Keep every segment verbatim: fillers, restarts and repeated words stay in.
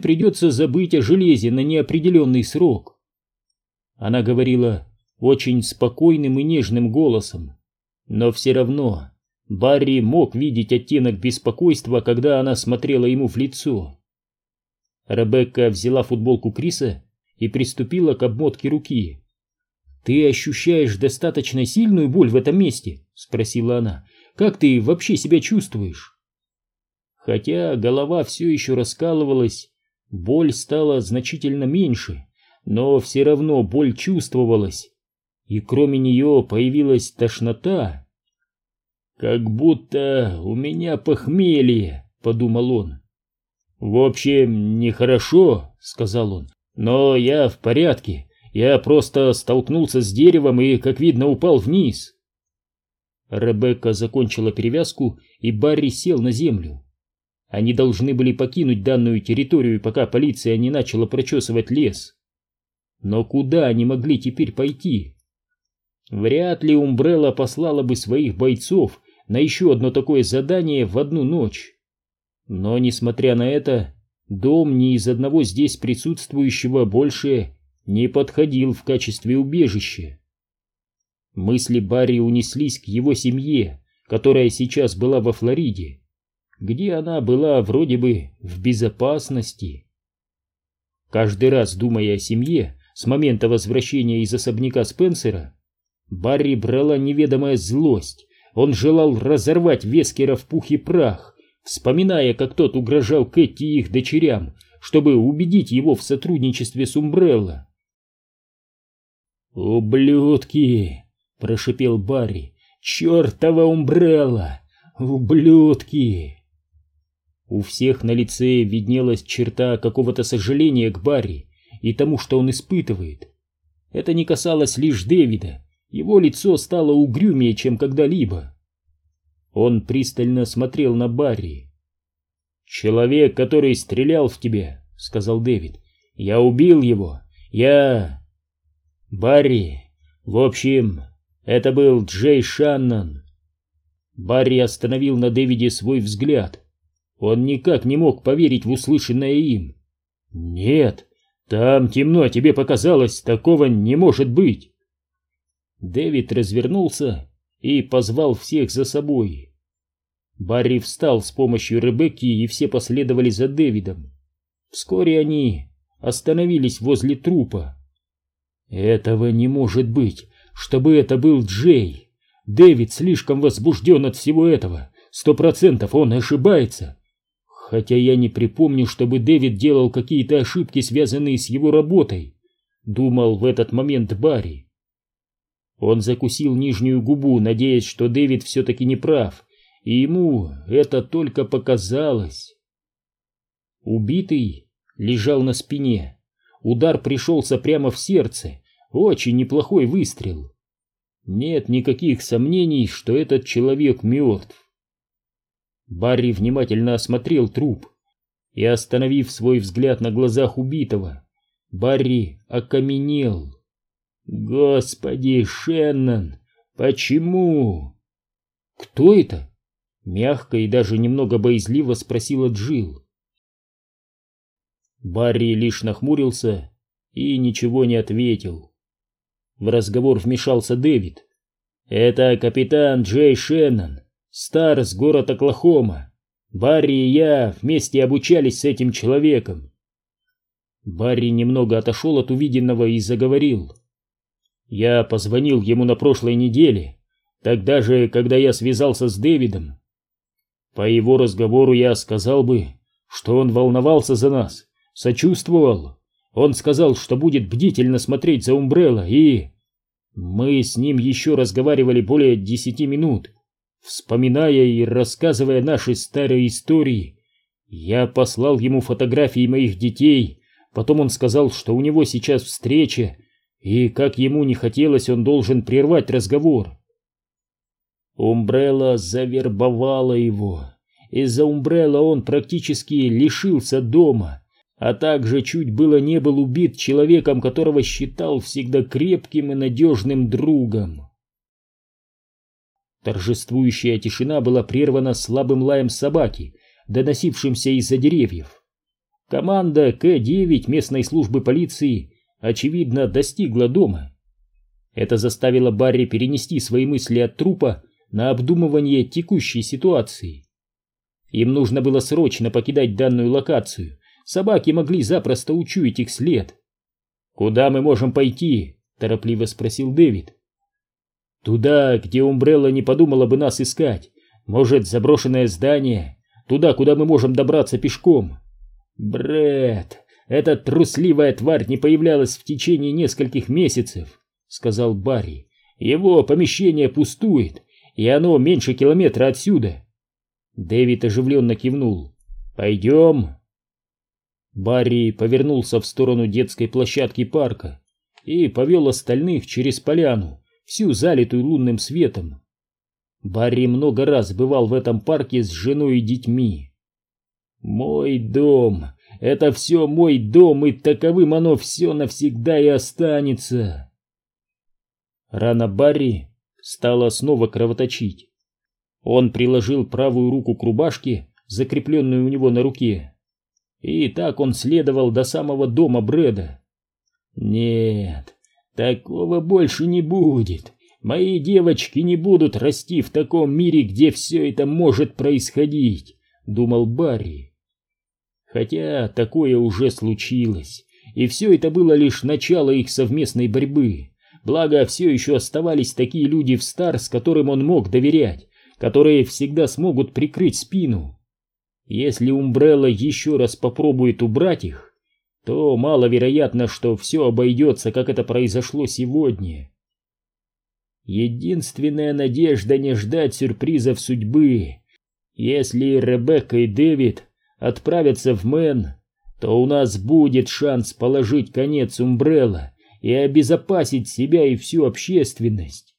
придется забыть о железе на неопределенный срок. Она говорила очень спокойным и нежным голосом, но все равно Барри мог видеть оттенок беспокойства, когда она смотрела ему в лицо. Ребекка взяла футболку Криса и приступила к обмотке руки. «Ты ощущаешь достаточно сильную боль в этом месте?» — спросила она. «Как ты вообще себя чувствуешь?» Хотя голова все еще раскалывалась, боль стала значительно меньше, но все равно боль чувствовалась, и кроме нее появилась тошнота. «Как будто у меня похмелье», — подумал он. «В общем, нехорошо», — сказал он, — «но я в порядке. Я просто столкнулся с деревом и, как видно, упал вниз». Ребекка закончила перевязку, и Барри сел на землю. Они должны были покинуть данную территорию, пока полиция не начала прочесывать лес. Но куда они могли теперь пойти? Вряд ли Умбрелла послала бы своих бойцов на еще одно такое задание в одну ночь. Но, несмотря на это, дом ни из одного здесь присутствующего больше не подходил в качестве убежища. Мысли Барри унеслись к его семье, которая сейчас была во Флориде, где она была вроде бы в безопасности. Каждый раз, думая о семье, с момента возвращения из особняка Спенсера, Барри брала неведомая злость. Он желал разорвать Вескера в пух и прах, вспоминая, как тот угрожал Кэти и их дочерям, чтобы убедить его в сотрудничестве с Умбрелла. «Ублюдки!» — прошипел Барри. «Чертова Умбрелла! Ублюдки!» У всех на лице виднелась черта какого-то сожаления к Барри и тому, что он испытывает. Это не касалось лишь Дэвида. Его лицо стало угрюмее, чем когда-либо. Он пристально смотрел на Барри. «Человек, который стрелял в тебя», — сказал Дэвид. «Я убил его. Я...» «Барри, в общем, это был Джей Шаннон». Барри остановил на Дэвиде свой взгляд. Он никак не мог поверить в услышанное им. «Нет, там темно, тебе показалось, такого не может быть». Дэвид развернулся и позвал всех за собой. Барри встал с помощью Ребекки, и все последовали за Дэвидом. Вскоре они остановились возле трупа. «Этого не может быть, чтобы это был Джей. Дэвид слишком возбужден от всего этого. Сто процентов он ошибается. Хотя я не припомню, чтобы Дэвид делал какие-то ошибки, связанные с его работой», — думал в этот момент Барри. Он закусил нижнюю губу, надеясь, что Дэвид все-таки не прав, и ему это только показалось. Убитый лежал на спине. Удар пришелся прямо в сердце. Очень неплохой выстрел. Нет никаких сомнений, что этот человек мертв. Барри внимательно осмотрел труп, и, остановив свой взгляд на глазах убитого, Барри окаменел. «Господи, Шеннон, почему?» «Кто это?» — мягко и даже немного боязливо спросила Джилл. Барри лишь нахмурился и ничего не ответил. В разговор вмешался Дэвид. «Это капитан Джей Шеннон, Старс, город Оклахома. Барри и я вместе обучались с этим человеком». Барри немного отошел от увиденного и заговорил. «Я позвонил ему на прошлой неделе, тогда же, когда я связался с Дэвидом. По его разговору я сказал бы, что он волновался за нас, сочувствовал. Он сказал, что будет бдительно смотреть за Умбрелла, и... Мы с ним еще разговаривали более десяти минут, вспоминая и рассказывая наши старые истории. Я послал ему фотографии моих детей, потом он сказал, что у него сейчас встреча, и, как ему не хотелось, он должен прервать разговор. Умбрелла завербовала его. Из-за Умбрелла он практически лишился дома, а также чуть было не был убит человеком, которого считал всегда крепким и надежным другом. Торжествующая тишина была прервана слабым лаем собаки, доносившимся из-за деревьев. Команда К девять местной службы полиции, очевидно, достигла дома. Это заставило Барри перенести свои мысли от трупа на обдумывание текущей ситуации. Им нужно было срочно покидать данную локацию. Собаки могли запросто учуять их след. «Куда мы можем пойти?» — торопливо спросил Дэвид. «Туда, где Умбрелла не подумала бы нас искать. Может, заброшенное здание? Туда, куда мы можем добраться пешком?» «Брэд, эта трусливая тварь не появлялась в течение нескольких месяцев», — сказал Барри. «Его помещение пустует, и оно меньше километра отсюда». Дэвид оживленно кивнул. «Пойдем». Барри повернулся в сторону детской площадки парка и повел остальных через поляну, всю залитую лунным светом. Барри много раз бывал в этом парке с женой и детьми. «Мой дом, это все мой дом, и таковым оно все навсегда и останется». Рана Барри стала снова кровоточить. Он приложил правую руку к рубашке, закрепленной у него на руке. И так он следовал до самого дома Брэда. «Нет, такого больше не будет. Мои девочки не будут расти в таком мире, где все это может происходить», — думал Барри. Хотя такое уже случилось, и все это было лишь начало их совместной борьбы. Благо, все еще оставались такие люди в Старс, которым он мог доверять, которые всегда смогут прикрыть спину. Если Умбрелла еще раз попробует убрать их, то маловероятно, что все обойдется, как это произошло сегодня. Единственная надежда — не ждать сюрпризов судьбы. Если Ребекка и Дэвид отправятся в Мэн, то у нас будет шанс положить конец Умбрелла и обезопасить себя и всю общественность.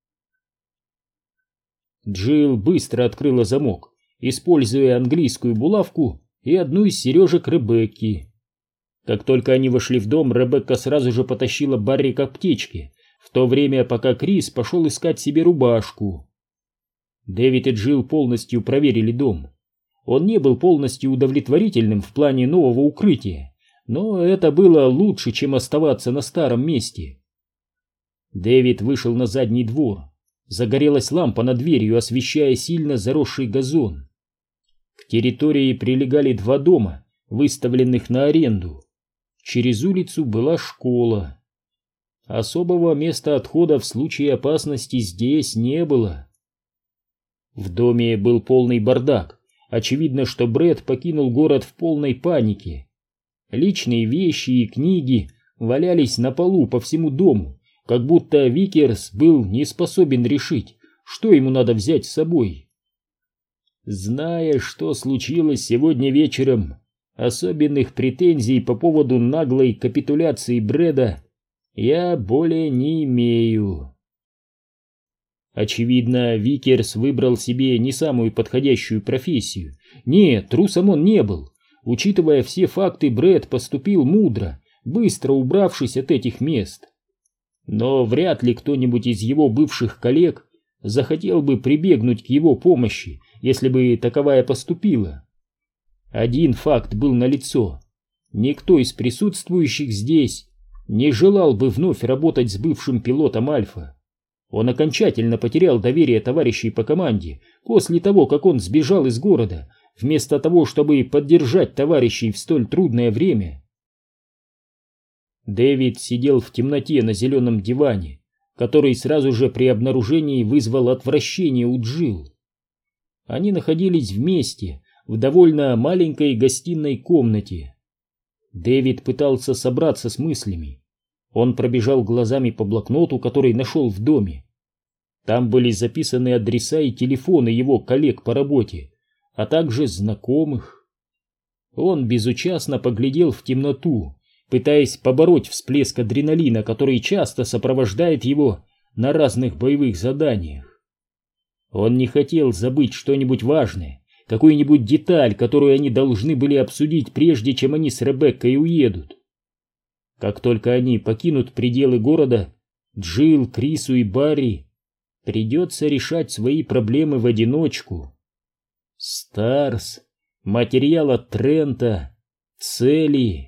Джилл быстро открыла замок, используя английскую булавку и одну из сережек Ребекки. Как только они вошли в дом, Ребекка сразу же потащила Барри к аптечке, в то время пока Крис пошел искать себе рубашку. Дэвид и Джилл полностью проверили дом. Он не был полностью удовлетворительным в плане нового укрытия, но это было лучше, чем оставаться на старом месте. Дэвид вышел на задний двор. Загорелась лампа над дверью, освещая сильно заросший газон. К территории прилегали два дома, выставленных на аренду. Через улицу была школа. Особого места отхода в случае опасности здесь не было. В доме был полный бардак. Очевидно, что Брэд покинул город в полной панике. Личные вещи и книги валялись на полу по всему дому, как будто Викерс был не способен решить, что ему надо взять с собой. Зная, что случилось сегодня вечером, особенных претензий по поводу наглой капитуляции Брэда я более не имею. Очевидно, Викерс выбрал себе не самую подходящую профессию. Нет, трусом он не был. Учитывая все факты, Брэд поступил мудро, быстро убравшись от этих мест. Но вряд ли кто-нибудь из его бывших коллег захотел бы прибегнуть к его помощи, если бы таковая поступила. Один факт был налицо: никто из присутствующих здесь не желал бы вновь работать с бывшим пилотом Альфа. Он окончательно потерял доверие товарищей по команде после того, как он сбежал из города, вместо того, чтобы поддержать товарищей в столь трудное время. Дэвид сидел в темноте на зеленом диване, который сразу же при обнаружении вызвал отвращение у Джилл. Они находились вместе в довольно маленькой гостиной комнате. Дэвид пытался собраться с мыслями. Он пробежал глазами по блокноту, который нашел в доме. Там были записаны адреса и телефоны его коллег по работе, а также знакомых. Он безучастно поглядел в темноту, пытаясь побороть всплеск адреналина, который часто сопровождает его на разных боевых заданиях. Он не хотел забыть что-нибудь важное, какую-нибудь деталь, которую они должны были обсудить, прежде чем они с Ребеккой уедут. Как только они покинут пределы города, Джилл, Крису и Барри придется решать свои проблемы в одиночку. Старс, материал от Трента, Цели.